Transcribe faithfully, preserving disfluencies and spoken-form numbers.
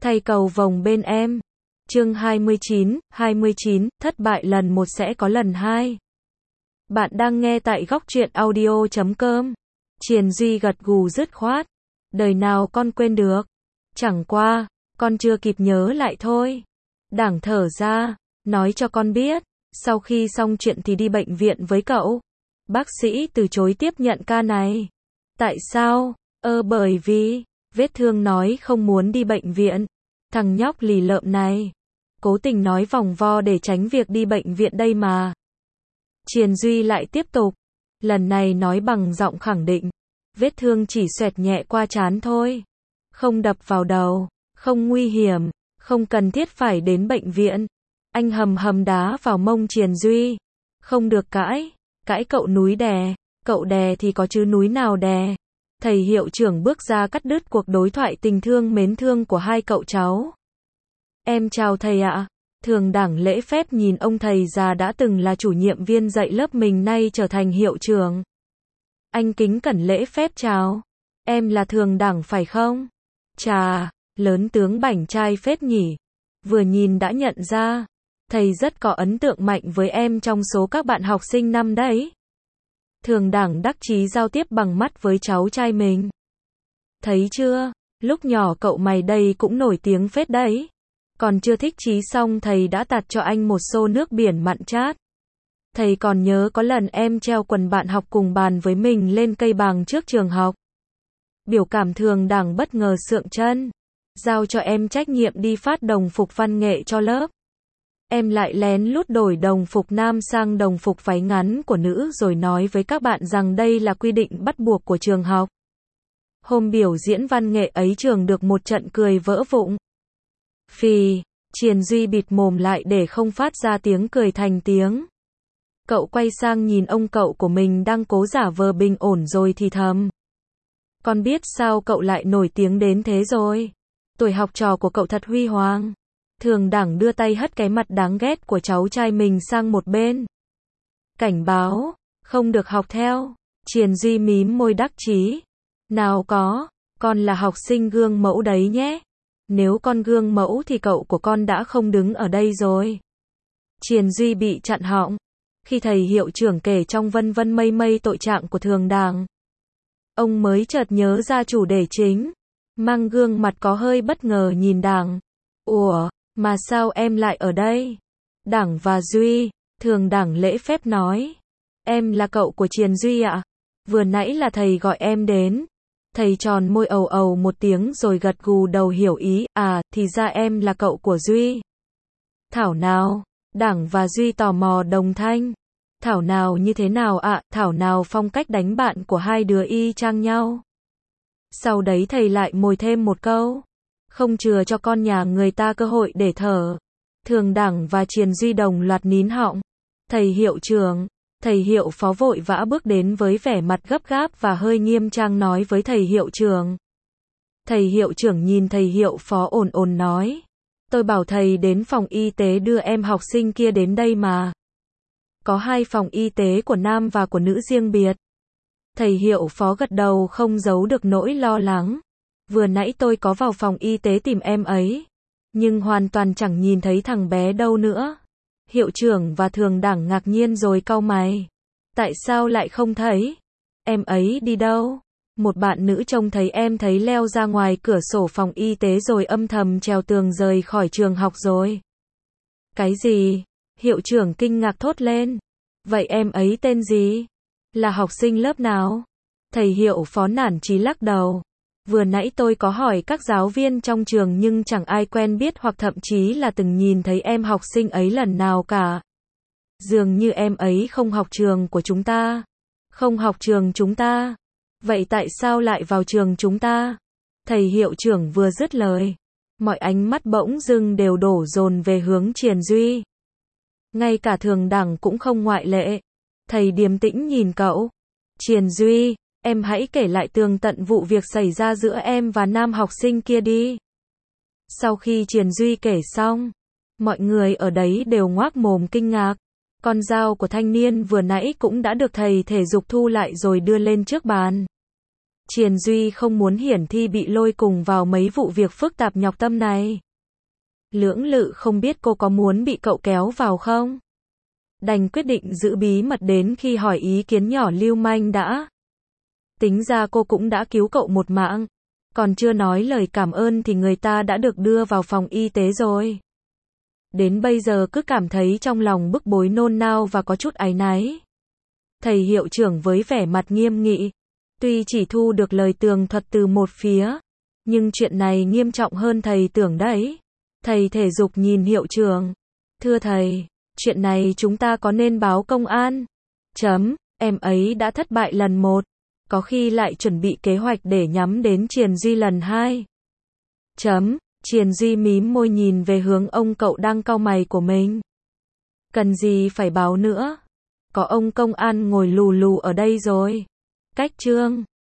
Thay cầu vồng bên em. Chương hai mươi chín, hai mươi chín, thất bại lần một sẽ có lần hai. Bạn đang nghe tại góc truyện audio chấm com. Triền Duy gật gù dứt khoát. Đời nào con quên được. Chẳng qua, con chưa kịp nhớ lại thôi. Đảng thở ra, nói cho con biết, sau khi xong chuyện thì đi bệnh viện với cậu. Bác sĩ từ chối tiếp nhận ca này. Tại sao? Ơ bởi vì, vết thương nói không muốn đi bệnh viện. Thằng nhóc lì lợm này, cố tình nói vòng vo để tránh việc đi bệnh viện đây mà. Triền Duy lại tiếp tục, lần này nói bằng giọng khẳng định, vết thương chỉ xoẹt nhẹ qua trán thôi, không đập vào đầu, không nguy hiểm, không cần thiết phải đến bệnh viện. Anh hầm hầm đá vào mông Triền Duy, không được cãi, cãi cậu núi đè, cậu đè thì có chứ núi nào đè. Thầy hiệu trưởng bước ra cắt đứt cuộc đối thoại tình thương mến thương của hai cậu cháu. Em chào thầy ạ. Thường đảng lễ phép nhìn ông thầy già đã từng là chủ nhiệm viên dạy lớp mình nay trở thành hiệu trưởng. Anh kính cẩn lễ phép chào. Em là thường đảng phải không? Chà, lớn tướng bảnh trai phết nhỉ. Vừa nhìn đã nhận ra. Thầy rất có ấn tượng mạnh với em trong số các bạn học sinh năm đấy. Thường đảng đắc chí giao tiếp bằng mắt với cháu trai mình. Thấy chưa, lúc nhỏ cậu mày đây cũng nổi tiếng phết đấy. Còn chưa thích chí xong thầy đã tạt cho anh một xô nước biển mặn chát. Thầy còn nhớ có lần em treo quần bạn học cùng bàn với mình lên cây bàng trước trường học. Biểu cảm thường đảng bất ngờ sượng chân. Giao cho em trách nhiệm đi phát đồng phục văn nghệ cho lớp. Em lại lén lút đổi đồng phục nam sang đồng phục váy ngắn của nữ rồi nói với các bạn rằng đây là quy định bắt buộc của trường học. Hôm biểu diễn văn nghệ ấy trường được một trận cười vỡ vụn. Phì, Triền Duy bịt mồm lại để không phát ra tiếng cười thành tiếng. Cậu quay sang nhìn ông cậu của mình đang cố giả vờ bình ổn rồi thì thầm. Con biết sao cậu lại nổi tiếng đến thế rồi. Tuổi học trò của cậu thật huy hoàng. Thường đảng đưa tay hất cái mặt đáng ghét của cháu trai mình sang một bên. Cảnh báo, không được học theo. Triền Duy mím môi đắc chí. Nào có, con là học sinh gương mẫu đấy nhé. Nếu con gương mẫu thì cậu của con đã không đứng ở đây rồi. Triền Duy bị chặn họng. Khi thầy hiệu trưởng kể trong vân vân mây mây tội trạng của thường đảng, ông mới chợt nhớ ra chủ đề chính. Mang gương mặt có hơi bất ngờ nhìn đảng. Ủa, mà sao em lại ở đây? Đảng và Duy, thường đảng lễ phép nói. Em là cậu của Triền Duy ạ. Vừa nãy là thầy gọi em đến. Thầy tròn môi ầu ầu một tiếng rồi gật gù đầu hiểu ý. À, thì ra em là cậu của Duy. Thảo nào? Đảng và Duy tò mò đồng thanh. Thảo nào như thế nào ạ? À? Thảo nào phong cách đánh bạn của hai đứa y chang nhau. Sau đấy thầy lại mồi thêm một câu. Không chừa cho con nhà người ta cơ hội để thở. Thường đảng và Triền Duy đồng loạt nín họng. Thầy hiệu trưởng, thầy hiệu phó vội vã bước đến với vẻ mặt gấp gáp và hơi nghiêm trang nói với thầy hiệu trưởng. Thầy hiệu trưởng nhìn thầy hiệu phó ồn ồn nói. Tôi bảo thầy đến phòng y tế đưa em học sinh kia đến đây mà. Có hai phòng y tế của nam và của nữ riêng biệt. Thầy hiệu phó gật đầu không giấu được nỗi lo lắng. Vừa nãy tôi có vào phòng y tế tìm em ấy. Nhưng hoàn toàn chẳng nhìn thấy thằng bé đâu nữa. Hiệu trưởng và thường đảng ngạc nhiên rồi cau mày. Tại sao lại không thấy? Em ấy đi đâu? Một bạn nữ trông thấy em thấy leo ra ngoài cửa sổ phòng y tế rồi âm thầm trèo tường rời khỏi trường học rồi. Cái gì? Hiệu trưởng kinh ngạc thốt lên. Vậy em ấy tên gì? Là học sinh lớp nào? Thầy hiệu phó nản chí lắc đầu. Vừa nãy tôi có hỏi các giáo viên trong trường nhưng chẳng ai quen biết hoặc thậm chí là từng nhìn thấy em học sinh ấy lần nào cả. Dường như em ấy không học trường của chúng ta. Không học trường chúng ta. Vậy tại sao lại vào trường chúng ta? Thầy hiệu trưởng vừa dứt lời. Mọi ánh mắt bỗng dưng đều đổ dồn về hướng Triền Duy. Ngay cả thường đảng cũng không ngoại lệ. Thầy điềm tĩnh nhìn cậu. Triền Duy, em hãy kể lại tường tận vụ việc xảy ra giữa em và nam học sinh kia đi. Sau khi Triền Duy kể xong, mọi người ở đấy đều ngoác mồm kinh ngạc. Con dao của thanh niên vừa nãy cũng đã được thầy thể dục thu lại rồi đưa lên trước bàn. Triền Duy không muốn Hiển Thi bị lôi cùng vào mấy vụ việc phức tạp nhọc tâm này. Lưỡng lự không biết cô có muốn bị cậu kéo vào không? Đành quyết định giữ bí mật đến khi hỏi ý kiến nhỏ lưu manh đã. Tính ra cô cũng đã cứu cậu một mạng. Còn chưa nói lời cảm ơn thì người ta đã được đưa vào phòng y tế rồi. Đến bây giờ cứ cảm thấy trong lòng bức bối nôn nao và có chút áy náy. Thầy hiệu trưởng với vẻ mặt nghiêm nghị. Tuy chỉ thu được lời tường thuật từ một phía, nhưng chuyện này nghiêm trọng hơn thầy tưởng đấy. Thầy thể dục nhìn hiệu trưởng. Thưa thầy, chuyện này chúng ta có nên báo công an? Chấm, em ấy đã thất bại lần một. Có khi lại chuẩn bị kế hoạch để nhắm đến Triền Duy lần hai. Chấm, Triền Duy mím môi nhìn về hướng ông cậu đang cau mày của mình. Cần gì phải báo nữa? Có ông công an ngồi lù lù ở đây rồi. Cách chương